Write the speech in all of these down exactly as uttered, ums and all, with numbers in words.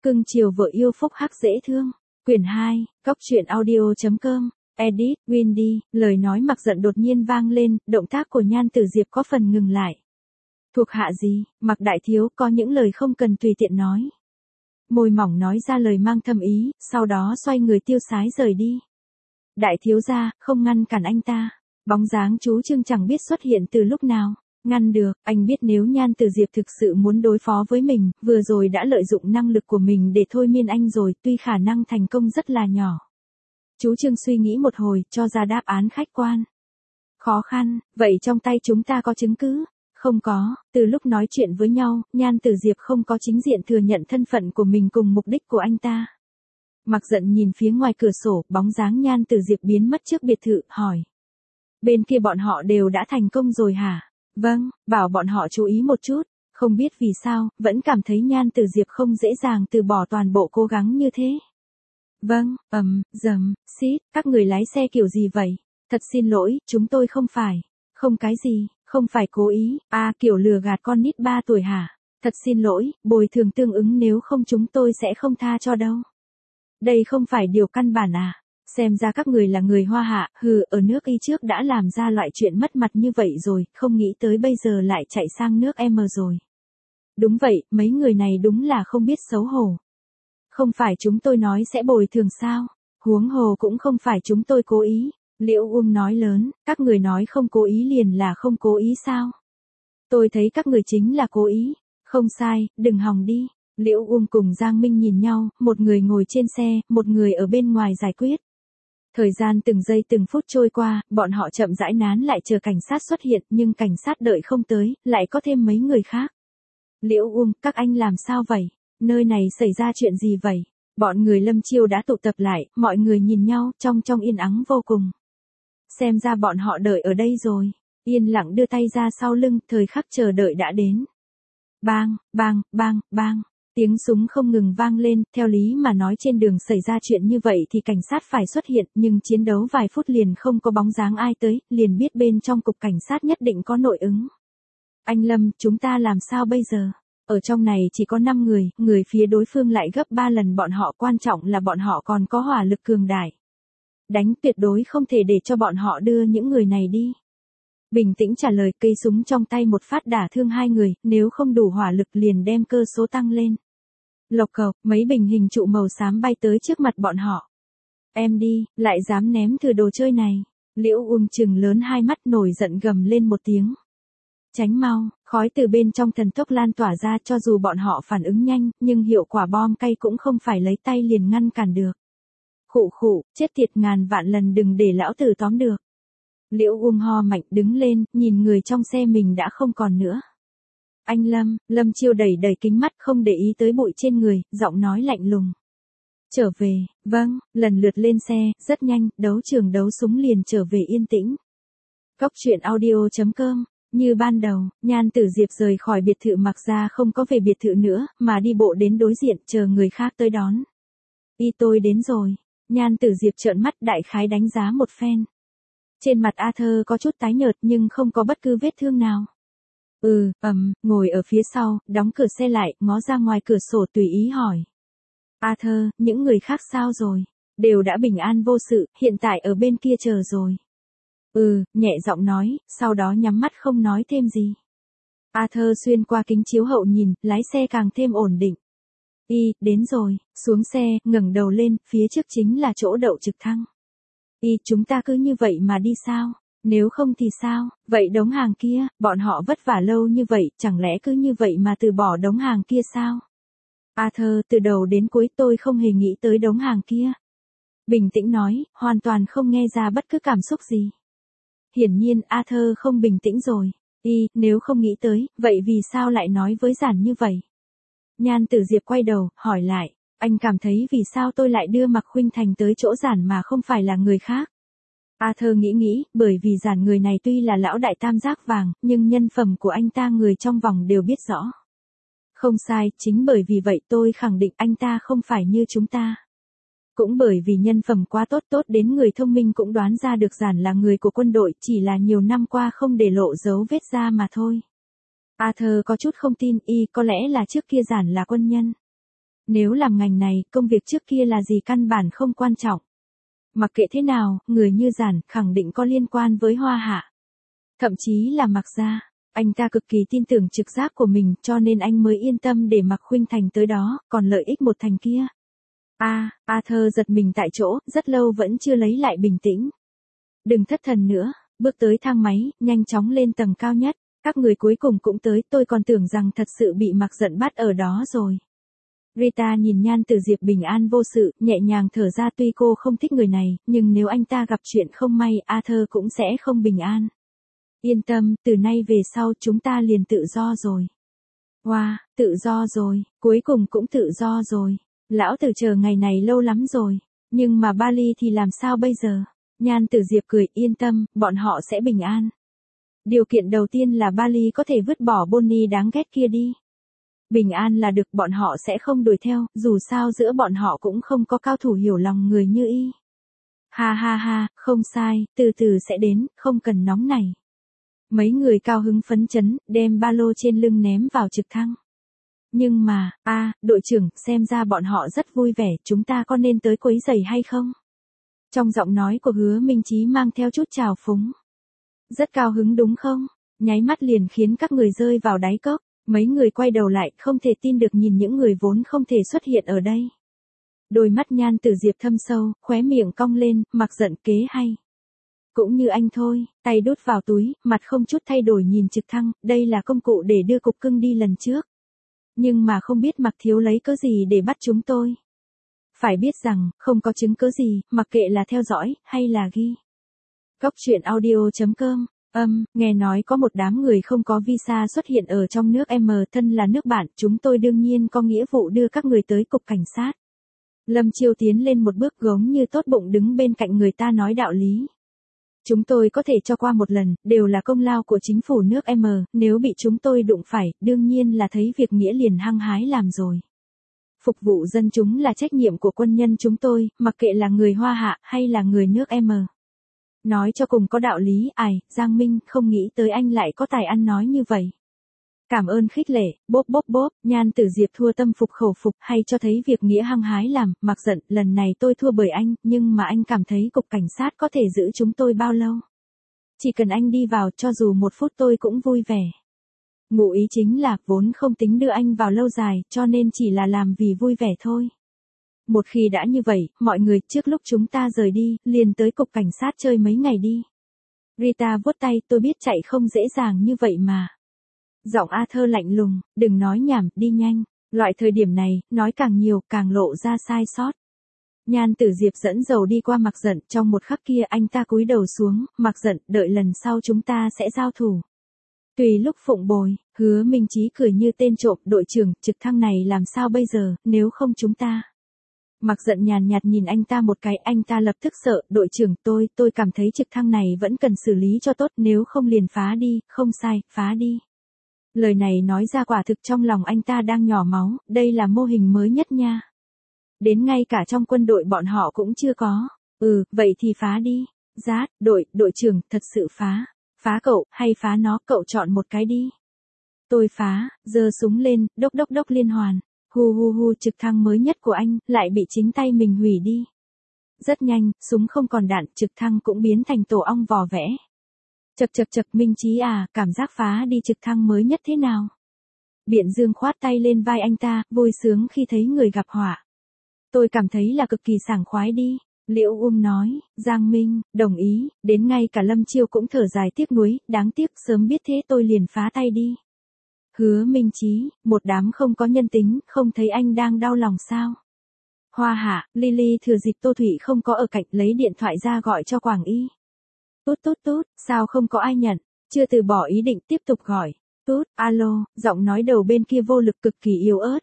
Cưng chiều vợ yêu phúc hắc dễ thương. Quyển hai, Cốc truyện audio.com. Edit, Windy, lời nói mặc giận đột nhiên vang lên, động tác của Nhan Tử Diệp có phần ngừng lại. Thuộc hạ gì, Mặc đại thiếu có những lời không cần tùy tiện nói. Môi mỏng nói ra lời mang thâm ý, sau đó xoay người tiêu sái rời đi. Đại thiếu gia, không ngăn cản anh ta. Bóng dáng chú Trương chẳng biết xuất hiện từ lúc nào. Ngăn được, anh biết nếu Nhan Tử Diệp thực sự muốn đối phó với mình, vừa rồi đã lợi dụng năng lực của mình để thôi miên anh rồi, tuy khả năng thành công rất là nhỏ. Chú Trương suy nghĩ một hồi, cho ra đáp án khách quan. Khó khăn, vậy trong tay chúng ta có chứng cứ? Không có, từ lúc nói chuyện với nhau, Nhan Tử Diệp không có chính diện thừa nhận thân phận của mình cùng mục đích của anh ta. Mặc giận nhìn phía ngoài cửa sổ, bóng dáng Nhan Tử Diệp biến mất trước biệt thự, hỏi. Bên kia bọn họ đều đã thành công rồi hả? Vâng, bảo bọn họ chú ý một chút, không biết vì sao, vẫn cảm thấy Nhan Tử Diệp không dễ dàng từ bỏ toàn bộ cố gắng như thế. Vâng, ầm, dầm, xít, các người lái xe kiểu gì vậy? Thật xin lỗi, chúng tôi không phải. Không cái gì, không phải cố ý, à kiểu lừa gạt con nít ba tuổi hả? Thật xin lỗi, bồi thường tương ứng nếu không chúng tôi sẽ không tha cho đâu. Đây không phải điều căn bản à? Xem ra các người là người Hoa hạ, hừ, ở nước Y trước đã làm ra loại chuyện mất mặt như vậy rồi, không nghĩ tới bây giờ lại chạy sang nước M rồi. Đúng vậy, mấy người này đúng là không biết xấu hổ. Không phải chúng tôi nói sẽ bồi thường sao? Huống hồ cũng không phải chúng tôi cố ý. Liễu Um nói lớn, các người nói không cố ý liền là không cố ý sao? Tôi thấy các người chính là cố ý. Không sai, đừng hòng đi. Liễu Um cùng Giang Minh nhìn nhau, một người ngồi trên xe, một người ở bên ngoài giải quyết. Thời gian từng giây từng phút trôi qua, bọn họ chậm rãi nán lại chờ cảnh sát xuất hiện, nhưng cảnh sát đợi không tới, lại có thêm mấy người khác. Liễu Um, các anh làm sao vậy? Nơi này xảy ra chuyện gì vậy? Bọn người Lâm Chiêu đã tụ tập lại, mọi người nhìn nhau, trong trong yên ắng vô cùng. Xem ra bọn họ đợi ở đây rồi. Yên lặng đưa tay ra sau lưng, thời khắc chờ đợi đã đến. Bang, bang, bang, bang. Tiếng súng không ngừng vang lên, theo lý mà nói trên đường xảy ra chuyện như vậy thì cảnh sát phải xuất hiện, nhưng chiến đấu vài phút liền không có bóng dáng ai tới, liền biết bên trong cục cảnh sát nhất định có nội ứng. Anh Lâm, chúng ta làm sao bây giờ? Ở trong này chỉ có năm người, người phía đối phương lại gấp ba lần bọn họ, quan trọng là bọn họ còn có hỏa lực cường đại. Đánh tuyệt đối không thể để cho bọn họ đưa những người này đi. Bình tĩnh trả lời, cây súng trong tay một phát đả thương hai người, nếu không đủ hỏa lực liền đem cơ số tăng lên. Lộc cộc, mấy bình hình trụ màu xám bay tới trước mặt bọn họ. Em đi, lại dám ném thử đồ chơi này. Liễu Um trừng lớn hai mắt, nổi giận gầm lên một tiếng. Tránh mau, khói từ bên trong thần tốc lan tỏa ra, cho dù bọn họ phản ứng nhanh, nhưng hiệu quả bom cay cũng không phải lấy tay liền ngăn cản được. Khụ khụ, chết tiệt, ngàn vạn lần đừng để lão tử tóm được. Liễu Um ho mạnh đứng lên, nhìn người trong xe mình đã không còn nữa. Anh Lâm, Lâm Chiêu đẩy đẩy kính mắt, không để ý tới bụi trên người, giọng nói lạnh lùng. Trở về, vâng, lần lượt lên xe, rất nhanh, đấu trường đấu súng liền trở về yên tĩnh. Cốc truyện audio.com. Như ban đầu, Nhan Tử Diệp rời khỏi biệt thự Mặc ra không có về biệt thự nữa, mà đi bộ đến đối diện, chờ người khác tới đón. Y tôi đến rồi. Nhan Tử Diệp trợn mắt, đại khái đánh giá một phen. Trên mặt A Thơ có chút tái nhợt nhưng không có bất cứ vết thương nào. Ừ, ầm, ngồi ở phía sau, đóng cửa xe lại, ngó ra ngoài cửa sổ tùy ý hỏi. A Thơ, những người khác sao rồi? Đều đã bình an vô sự, hiện tại ở bên kia chờ rồi. Ừ, nhẹ giọng nói, sau đó nhắm mắt không nói thêm gì. A Thơ xuyên qua kính chiếu hậu nhìn, lái xe càng thêm ổn định. Y, đến rồi, xuống xe, ngẩng đầu lên, phía trước chính là chỗ đậu trực thăng. Y, chúng ta cứ như vậy mà đi sao? Nếu không thì sao? Vậy đống hàng kia, bọn họ vất vả lâu như vậy, chẳng lẽ cứ như vậy mà từ bỏ đống hàng kia sao? A Thơ, từ đầu đến cuối tôi không hề nghĩ tới đống hàng kia. Bình tĩnh nói, hoàn toàn không nghe ra bất cứ cảm xúc gì. Hiển nhiên, A Thơ không bình tĩnh rồi. Y, nếu không nghĩ tới, vậy vì sao lại nói với giản như vậy? Nhan Tử Diệp quay đầu, hỏi lại, anh cảm thấy vì sao tôi lại đưa Mạc Khuynh Thành tới chỗ giản mà không phải là người khác? A Thơ nghĩ nghĩ, bởi vì giản người này tuy là lão đại tam giác vàng, nhưng nhân phẩm của anh ta người trong vòng đều biết rõ. Không sai, chính bởi vì vậy tôi khẳng định anh ta không phải như chúng ta. Cũng bởi vì nhân phẩm quá tốt, tốt đến người thông minh cũng đoán ra được giản là người của quân đội, chỉ là nhiều năm qua không để lộ dấu vết ra mà thôi. A Thơ có chút không tin, y có lẽ là trước kia giản là quân nhân. Nếu làm ngành này, công việc trước kia là gì căn bản không quan trọng. Mặc kệ thế nào, người như Giản khẳng định có liên quan với Hoa Hạ. Thậm chí là Mạc gia. Anh ta cực kỳ tin tưởng trực giác của mình cho nên anh mới yên tâm để Mạc Khuynh Thành tới đó, còn lợi ích một thành kia. A, Arthur giật mình tại chỗ, rất lâu vẫn chưa lấy lại bình tĩnh. Đừng thất thần nữa, bước tới thang máy, nhanh chóng lên tầng cao nhất. Các người cuối cùng cũng tới, tôi còn tưởng rằng thật sự bị Mạc Giận bắt ở đó rồi. Rita nhìn Nhan Tử Diệp bình an vô sự, nhẹ nhàng thở ra tuy cô không thích người này, nhưng nếu anh ta gặp chuyện không may, Arthur cũng sẽ không bình an. Yên tâm, từ nay về sau chúng ta liền tự do rồi. Wow, tự do rồi, cuối cùng cũng tự do rồi. Lão tử chờ ngày này lâu lắm rồi, nhưng mà Bali thì làm sao bây giờ? Nhan Tử Diệp cười, yên tâm, bọn họ sẽ bình an. Điều kiện đầu tiên là Bali có thể vứt bỏ Bonnie đáng ghét kia đi. Bình an là được, bọn họ sẽ không đuổi theo, dù sao giữa bọn họ cũng không có cao thủ hiểu lòng người như y. Ha ha ha, không sai, từ từ sẽ đến, không cần nóng này. Mấy người cao hứng phấn chấn, đem ba lô trên lưng ném vào trực thăng. Nhưng mà, a, đội trưởng, xem ra bọn họ rất vui vẻ, chúng ta có nên tới quấy rầy hay không? Trong giọng nói của Hứa Minh Chí mang theo chút trào phúng. Rất cao hứng đúng không? Nháy mắt liền khiến các người rơi vào đáy cốc. Mấy người quay đầu lại, không thể tin được nhìn những người vốn không thể xuất hiện ở đây. Đôi mắt Nhan Tử Diệp thâm sâu, khóe miệng cong lên, Mặc Giận kế hay. Cũng như anh thôi, tay đút vào túi, mặt không chút thay đổi nhìn trực thăng, đây là công cụ để đưa cục cưng đi lần trước. Nhưng mà không biết Mặc Thiếu lấy cớ gì để bắt chúng tôi. Phải biết rằng, không có chứng cớ gì, mặc kệ là theo dõi, hay là ghi. Góc truyện audio chấm com. Âm, nghe nói có một đám người không có visa xuất hiện ở trong nước M, thân là nước bạn, chúng tôi đương nhiên có nghĩa vụ đưa các người tới cục cảnh sát. Lâm Chiêu tiến lên một bước gống như tốt bụng đứng bên cạnh người ta nói đạo lý. Chúng tôi có thể cho qua một lần, đều là công lao của chính phủ nước M, nếu bị chúng tôi đụng phải, đương nhiên là thấy việc nghĩa liền hăng hái làm rồi. Phục vụ dân chúng là trách nhiệm của quân nhân chúng tôi, mặc kệ là người Hoa Hạ hay là người nước M. Nói cho cùng có đạo lý, ai, Giang Minh, không nghĩ tới anh lại có tài ăn nói như vậy. Cảm ơn khích lệ, bốp bốp bốp, Nhan Tử Diệp thua tâm phục khẩu phục hay cho thấy việc nghĩa hăng hái làm, Mặc Giận, lần này tôi thua bởi anh, nhưng mà anh cảm thấy cục cảnh sát có thể giữ chúng tôi bao lâu? Chỉ cần anh đi vào, cho dù một phút tôi cũng vui vẻ. Ngụ ý chính là, vốn không tính đưa anh vào lâu dài, cho nên chỉ là làm vì vui vẻ thôi. Một khi đã như vậy, mọi người, trước lúc chúng ta rời đi, liền tới cục cảnh sát chơi mấy ngày đi. Rita vuốt tay, tôi biết chạy không dễ dàng như vậy mà. Giọng Arthur lạnh lùng, đừng nói nhảm, đi nhanh. Loại thời điểm này, nói càng nhiều, càng lộ ra sai sót. Nhan Tử Diệp dẫn dầu đi qua Mặc Giận, trong một khắc kia anh ta cúi đầu xuống, Mặc Giận, đợi lần sau chúng ta sẽ giao thủ. Tùy lúc phụng bồi, Hứa Minh Chí cười như tên trộm, đội trưởng, trực thăng này làm sao bây giờ, nếu không chúng ta. Mặc Giận nhàn nhạt nhìn anh ta một cái, anh ta lập tức sợ, đội trưởng, tôi, tôi cảm thấy trực thăng này vẫn cần xử lý cho tốt, nếu không liền phá đi, không sai, phá đi. Lời này nói ra quả thực trong lòng anh ta đang nhỏ máu, đây là mô hình mới nhất nha. Đến ngay cả trong quân đội bọn họ cũng chưa có. Ừ, vậy thì phá đi. Rát, đội, đội trưởng, thật sự phá. Phá cậu, hay phá nó, cậu chọn một cái đi. Tôi phá, giơ súng lên, đốc đốc đốc liên hoàn. Hu hu hu, trực thăng mới nhất của anh, lại bị chính tay mình hủy đi. Rất nhanh, súng không còn đạn, trực thăng cũng biến thành tổ ong vò vẽ. Chật chật chật, Minh Chí à, cảm giác phá đi trực thăng mới nhất thế nào? Biện Dương khoát tay lên vai anh ta, vui sướng khi thấy người gặp họa. Tôi cảm thấy là cực kỳ sảng khoái đi. Liễu Um nói, Giang Minh, đồng ý, đến ngay cả Lâm Chiêu cũng thở dài tiếc nuối, đáng tiếc sớm biết thế tôi liền phá tay đi. Hứa Minh Chí, một đám không có nhân tính, không thấy anh đang đau lòng sao? Hoa Hạ, Lily thừa dịp Tô Thủy không có ở cạnh lấy điện thoại ra gọi cho Quảng Y. Tút tút tút, sao không có ai nhận? Chưa từ bỏ ý định tiếp tục gọi. Tút, alo, giọng nói đầu bên kia vô lực cực kỳ yếu ớt.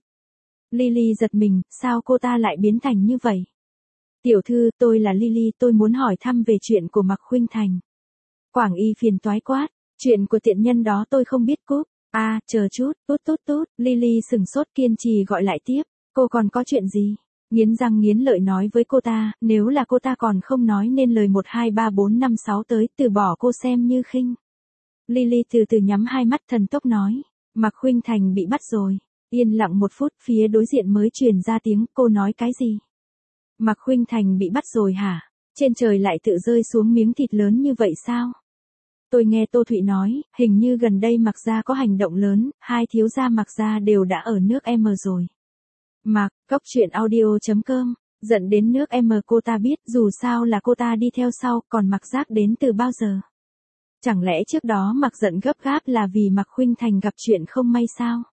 Lily giật mình, sao cô ta lại biến thành như vậy? Tiểu thư, tôi là Lily, tôi muốn hỏi thăm về chuyện của Mạc Khuynh Thành. Quảng Y phiền toái quát, chuyện của tiện nhân đó tôi không biết cúp. À, chờ chút, tút tút tút, Lily sừng sốt kiên trì gọi lại tiếp, cô còn có chuyện gì? Nghiến răng nghiến lợi nói với cô ta, nếu là cô ta còn không nói nên lời một hai ba bốn năm sáu tới, từ bỏ cô xem như khinh. Lily từ từ nhắm hai mắt thần tốc nói, Mạc Khuynh Thành bị bắt rồi. Yên lặng một phút, phía đối diện mới truyền ra tiếng, cô nói cái gì? Mạc Khuynh Thành bị bắt rồi hả? Trên trời lại tự rơi xuống miếng thịt lớn như vậy sao? Tôi nghe Tô Thụy nói, hình như gần đây Mạc gia có hành động lớn, hai thiếu gia Mạc gia đều đã ở nước M rồi. Mạc, Cốc Truyện Audio chấm com, giận đến nước M cô ta biết, dù sao là cô ta đi theo sau, còn Mạc Giác đến từ bao giờ? Chẳng lẽ trước đó Mạc giận gấp gáp là vì Mạc Khuynh Thành gặp chuyện không may sao?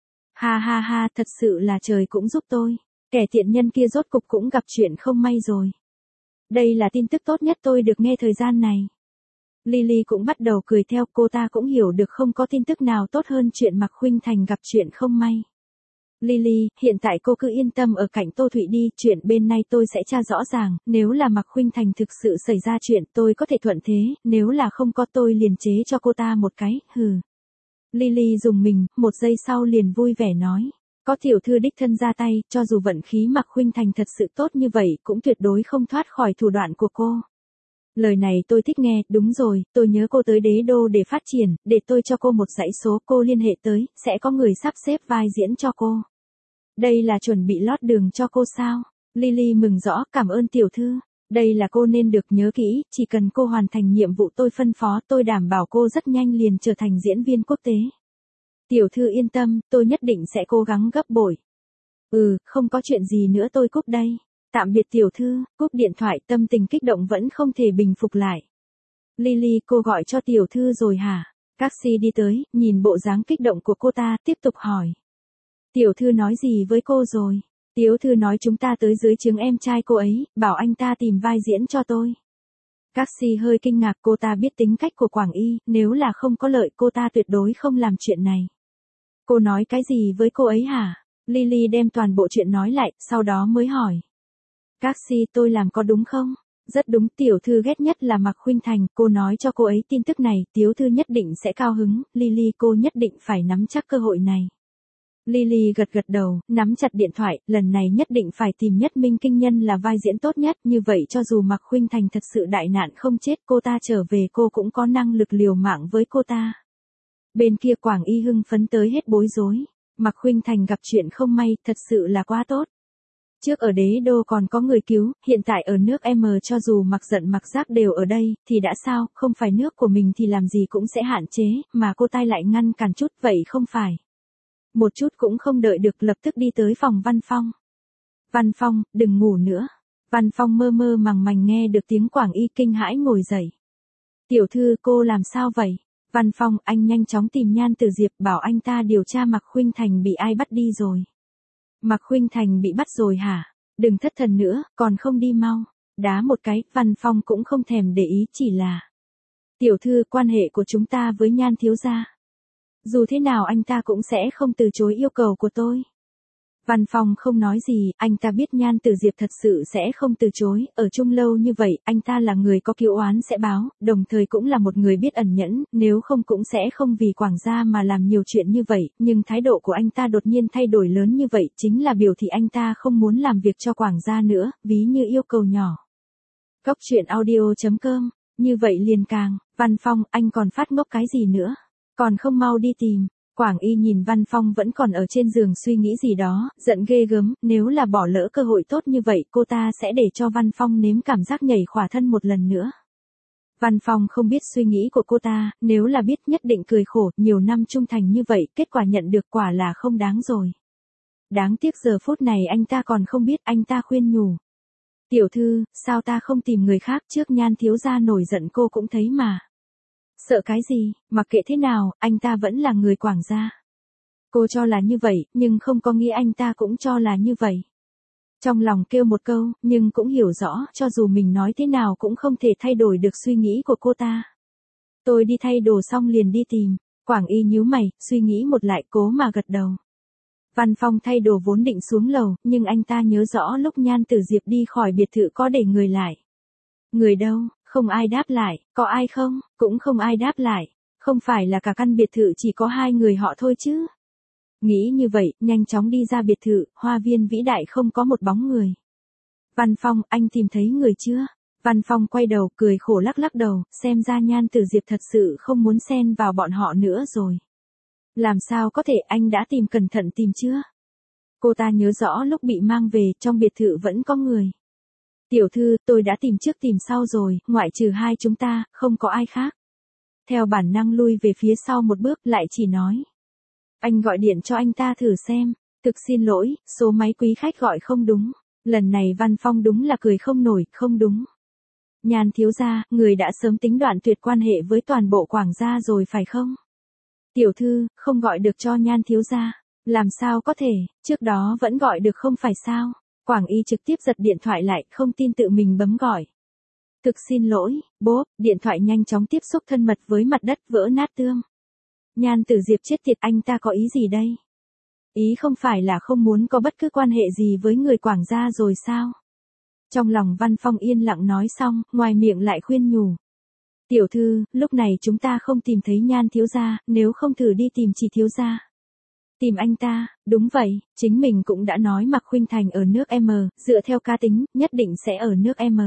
Ha ha ha, thật sự là trời cũng giúp tôi. Kẻ tiện nhân kia rốt cục cũng gặp chuyện không may rồi. Đây là tin tức tốt nhất tôi được nghe thời gian này. Lily cũng bắt đầu cười theo, cô ta cũng hiểu được không có tin tức nào tốt hơn chuyện Mạc Khuynh Thành gặp chuyện không may. Lily, hiện tại cô cứ yên tâm ở cạnh Tô Thụy đi, chuyện bên này tôi sẽ tra rõ ràng, nếu là Mạc Khuynh Thành thực sự xảy ra chuyện tôi có thể thuận thế, nếu là không có tôi liền chế cho cô ta một cái, hừ. Lily dùng mình, một giây sau liền vui vẻ nói. Có tiểu thư đích thân ra tay, cho dù vận khí Mạc Khuynh Thành thật sự tốt như vậy, cũng tuyệt đối không thoát khỏi thủ đoạn của cô. Lời này tôi thích nghe, đúng rồi, tôi nhớ cô tới đế đô để phát triển, để tôi cho cô một dãy số, cô liên hệ tới, sẽ có người sắp xếp vai diễn cho cô. Đây là chuẩn bị lót đường cho cô sao? Lily mừng rõ, cảm ơn tiểu thư. Đây là cô nên được nhớ kỹ, chỉ cần cô hoàn thành nhiệm vụ tôi phân phó, tôi đảm bảo cô rất nhanh liền trở thành diễn viên quốc tế. Tiểu thư yên tâm, tôi nhất định sẽ cố gắng gấp bội. Ừ, không có chuyện gì nữa tôi cúp đây. Tạm biệt tiểu thư, cúp điện thoại, tâm tình kích động vẫn không thể bình phục lại. Lily, cô gọi cho tiểu thư rồi hả? Taxi đi tới, nhìn bộ dáng kích động của cô ta, tiếp tục hỏi. Tiểu thư nói gì với cô rồi? Tiểu thư nói chúng ta tới dưới trướng em trai cô ấy, bảo anh ta tìm vai diễn cho tôi. Taxi hơi kinh ngạc, cô ta biết tính cách của Quảng Y, nếu là không có lợi cô ta tuyệt đối không làm chuyện này. Cô nói cái gì với cô ấy hả? Lily đem toàn bộ chuyện nói lại, sau đó mới hỏi. Taxi, tôi làm có đúng không? Rất đúng, tiểu thư ghét nhất là Mạc Khuynh Thành, cô nói cho cô ấy tin tức này, tiểu thư nhất định sẽ cao hứng, Lily cô nhất định phải nắm chắc cơ hội này. Lily gật gật đầu, nắm chặt điện thoại, lần này nhất định phải tìm Nhất Minh Kinh Nhân là vai diễn tốt nhất, như vậy cho dù Mạc Khuynh Thành thật sự đại nạn không chết, cô ta trở về cô cũng có năng lực liều mạng với cô ta. Bên kia Quảng Y hưng phấn tới hết bối rối, Mạc Khuynh Thành gặp chuyện không may, thật sự là quá tốt. Trước ở đế đô còn có người cứu, hiện tại ở nước M cho dù Mạc Giận Mạc Giác đều ở đây, thì đã sao, không phải nước của mình thì làm gì cũng sẽ hạn chế, mà cô ta lại ngăn cản chút, vậy không phải. Một chút cũng không đợi được, lập tức đi tới phòng Văn Phong. Văn Phong, đừng ngủ nữa. Văn Phong mơ mơ màng màng nghe được tiếng Quảng Y kinh hãi ngồi dậy. Tiểu thư, cô làm sao vậy? Văn Phong, anh nhanh chóng tìm Nhan Tử Diệp, bảo anh ta điều tra Mạc Khuynh Thành bị ai bắt đi rồi. Mạc Khuynh Thành bị bắt rồi hả? Đừng thất thần nữa, còn không đi mau. Đá một cái, Văn Phong cũng không thèm để ý, chỉ là. Tiểu thư, quan hệ của chúng ta với Nhan thiếu gia. Dù thế nào anh ta cũng sẽ không từ chối yêu cầu của tôi. Văn Phong không nói gì, anh ta biết Nhan Tử Diệp thật sự sẽ không từ chối, ở chung lâu như vậy, anh ta là người có kiêu oán sẽ báo, đồng thời cũng là một người biết ẩn nhẫn, nếu không cũng sẽ không vì Quảng gia mà làm nhiều chuyện như vậy, nhưng thái độ của anh ta đột nhiên thay đổi lớn như vậy, chính là biểu thị anh ta không muốn làm việc cho Quảng gia nữa, ví như yêu cầu nhỏ. Cốc Truyện Audio chấm com, như vậy liền càng, Văn Phong, anh còn phát ngốc cái gì nữa? Còn không mau đi tìm. Quảng Y nhìn Văn Phong vẫn còn ở trên giường suy nghĩ gì đó, giận ghê gớm, nếu là bỏ lỡ cơ hội tốt như vậy cô ta sẽ để cho Văn Phong nếm cảm giác nhảy khỏa thân một lần nữa. Văn Phong không biết suy nghĩ của cô ta, nếu là biết nhất định cười khổ, nhiều năm trung thành như vậy, kết quả nhận được quả là không đáng rồi. Đáng tiếc giờ phút này anh ta còn không biết, anh ta khuyên nhủ. Tiểu thư, sao ta không tìm người khác, trước Nhan thiếu gia nổi giận cô cũng thấy mà. Sợ cái gì, mặc kệ thế nào, anh ta vẫn là người Quảng gia. Cô cho là như vậy, nhưng không có nghĩa anh ta cũng cho là như vậy. Trong lòng kêu một câu, nhưng cũng hiểu rõ, cho dù mình nói thế nào cũng không thể thay đổi được suy nghĩ của cô ta. Tôi đi thay đồ xong liền đi tìm. Quảng Y nhíu mày, suy nghĩ một lại, cố mà gật đầu. Văn Phong thay đồ vốn định xuống lầu, nhưng anh ta nhớ rõ lúc Nhan Tử Diệp đi khỏi biệt thự có để người lại. Người đâu? Không ai đáp lại, có ai không? Cũng không ai đáp lại. Không phải là cả căn biệt thự chỉ có hai người họ thôi chứ? Nghĩ như vậy, nhanh chóng đi ra biệt thự, hoa viên vĩ đại không có một bóng người. Văn Phong, anh tìm thấy người chưa? Văn Phong quay đầu, cười khổ lắc lắc đầu, xem ra Nhan Tử Diệp thật sự không muốn xen vào bọn họ nữa rồi. Làm sao có thể, anh đã tìm cẩn thận tìm chưa? Cô ta nhớ rõ lúc bị mang về, trong biệt thự vẫn có người. Tiểu thư, tôi đã tìm trước tìm sau rồi, ngoại trừ hai chúng ta, không có ai khác. Theo bản năng lui về phía sau một bước, lại chỉ nói. Anh gọi điện cho anh ta thử xem. Thực xin lỗi, số máy quý khách gọi không đúng. Lần này Văn Phong đúng là cười không nổi, không đúng. Nhan thiếu gia, người đã sớm tính đoạn tuyệt quan hệ với toàn bộ Quảng gia rồi phải không? Tiểu thư, không gọi được cho Nhan thiếu gia. Làm sao có thể, trước đó vẫn gọi được không phải sao? Quảng Y trực tiếp giật điện thoại lại, không tin tự mình bấm gọi. Thực xin lỗi, bốp, điện thoại nhanh chóng tiếp xúc thân mật với mặt đất vỡ nát tương. Nhan Tử Diệp chết tiệt, anh ta có ý gì đây? Ý không phải là không muốn có bất cứ quan hệ gì với người Quảng gia rồi sao? Trong lòng Văn Phong yên lặng nói xong, ngoài miệng lại khuyên nhủ. Tiểu thư, lúc này chúng ta không tìm thấy Nhan thiếu gia, nếu không thử đi tìm chị thiếu gia. Tìm anh ta, đúng vậy, chính mình cũng đã nói Mạc Khuynh Thành ở nước M, dựa theo cá tính, nhất định sẽ ở nước M.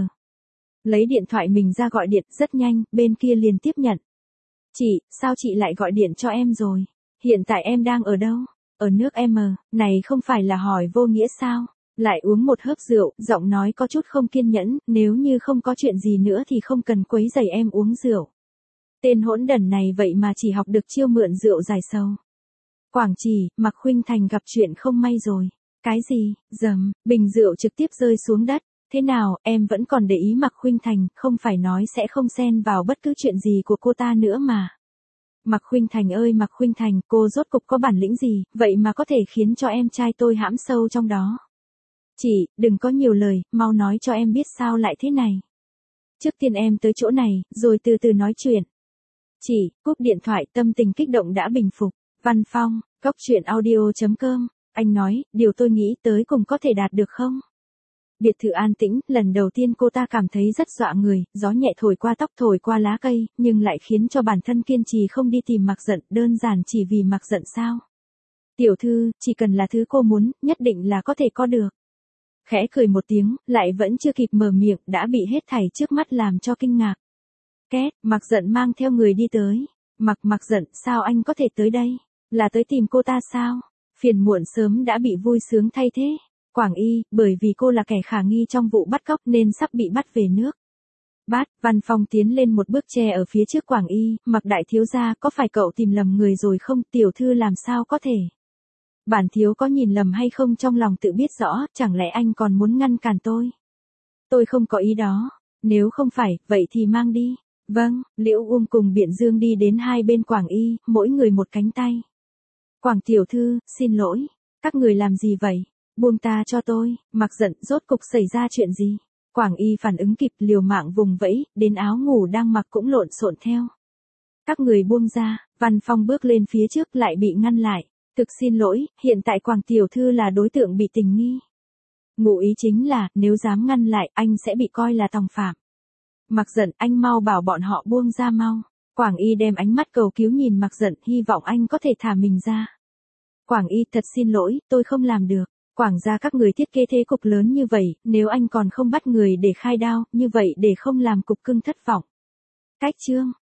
Lấy điện thoại mình ra gọi điện, rất nhanh, bên kia liền tiếp nhận. Chị, sao chị lại gọi điện cho em rồi? Hiện tại em đang ở đâu? Ở nước M, này không phải là hỏi vô nghĩa sao? Lại uống một hớp rượu, giọng nói có chút không kiên nhẫn, nếu như không có chuyện gì nữa thì không cần quấy rầy em uống rượu. Tên hỗn đần này vậy mà chỉ học được chiêu mượn rượu giải sầu. Quảng Trì, Mạc Khuynh Thành gặp chuyện không may rồi. Cái gì? Dầm, bình rượu trực tiếp rơi xuống đất. Thế nào, em vẫn còn để ý Mạc Khuynh Thành, không phải nói sẽ không xen vào bất cứ chuyện gì của cô ta nữa mà. Mạc Khuynh Thành ơi Mạc Khuynh Thành, cô rốt cục có bản lĩnh gì, vậy mà có thể khiến cho em trai tôi hãm sâu trong đó. Chị, đừng có nhiều lời, mau nói cho em biết sao lại thế này. Trước tiên em tới chỗ này, rồi từ từ nói chuyện. Chị, cúp điện thoại, tâm tình kích động đã bình phục. Văn Phong, góc truyện audio chấm com, anh nói, điều tôi nghĩ tới cùng có thể đạt được không? Biệt thự an tĩnh, lần đầu tiên cô ta cảm thấy rất dọa người, gió nhẹ thổi qua tóc thổi qua lá cây, nhưng lại khiến cho bản thân kiên trì không đi tìm Mạc Dận, đơn giản chỉ vì Mạc Dận sao? Tiểu thư, chỉ cần là thứ cô muốn, nhất định là có thể có được. Khẽ cười một tiếng, lại vẫn chưa kịp mở miệng, đã bị hết thảy trước mắt làm cho kinh ngạc. Két, Mạc Dận mang theo người đi tới. Mạc Mạc Dận, sao anh có thể tới đây? Là tới tìm cô ta sao? Phiền muộn sớm đã bị vui sướng thay thế. Quảng Y, bởi vì cô là kẻ khả nghi trong vụ bắt cóc nên sắp bị bắt về nước. Bát, Văn Phong tiến lên một bước che ở phía trước Quảng Y, Mạc đại thiếu gia, có phải cậu tìm lầm người rồi không? Tiểu thư làm sao có thể? Bản thiếu có nhìn lầm hay không trong lòng tự biết rõ, chẳng lẽ anh còn muốn ngăn cản tôi? Tôi không có ý đó, nếu không phải, vậy thì mang đi. Vâng, Liễu Uông cùng Biện Dương đi đến hai bên Quảng Y, mỗi người một cánh tay. Quảng tiểu thư, xin lỗi, các người làm gì vậy? Buông ta cho tôi, Mạc Dận, rốt cục xảy ra chuyện gì? Quảng Y phản ứng kịp, liều mạng vùng vẫy, đến áo ngủ đang mặc cũng lộn xộn theo. Các người buông ra, Văn Phong bước lên phía trước lại bị ngăn lại. Thực xin lỗi, hiện tại Quảng tiểu thư là đối tượng bị tình nghi. Ngụ ý chính là, nếu dám ngăn lại, anh sẽ bị coi là tòng phạm. Mạc Dận, anh mau bảo bọn họ buông ra mau. Quảng Y đem ánh mắt cầu cứu nhìn Mạc Dận, hy vọng anh có thể thả mình ra. Quảng Y, thật xin lỗi, tôi không làm được. Quảng gia các người thiết kế thế cục lớn như vậy, nếu anh còn không bắt người để khai đao, như vậy để không làm cục cưng thất vọng. Cách chương.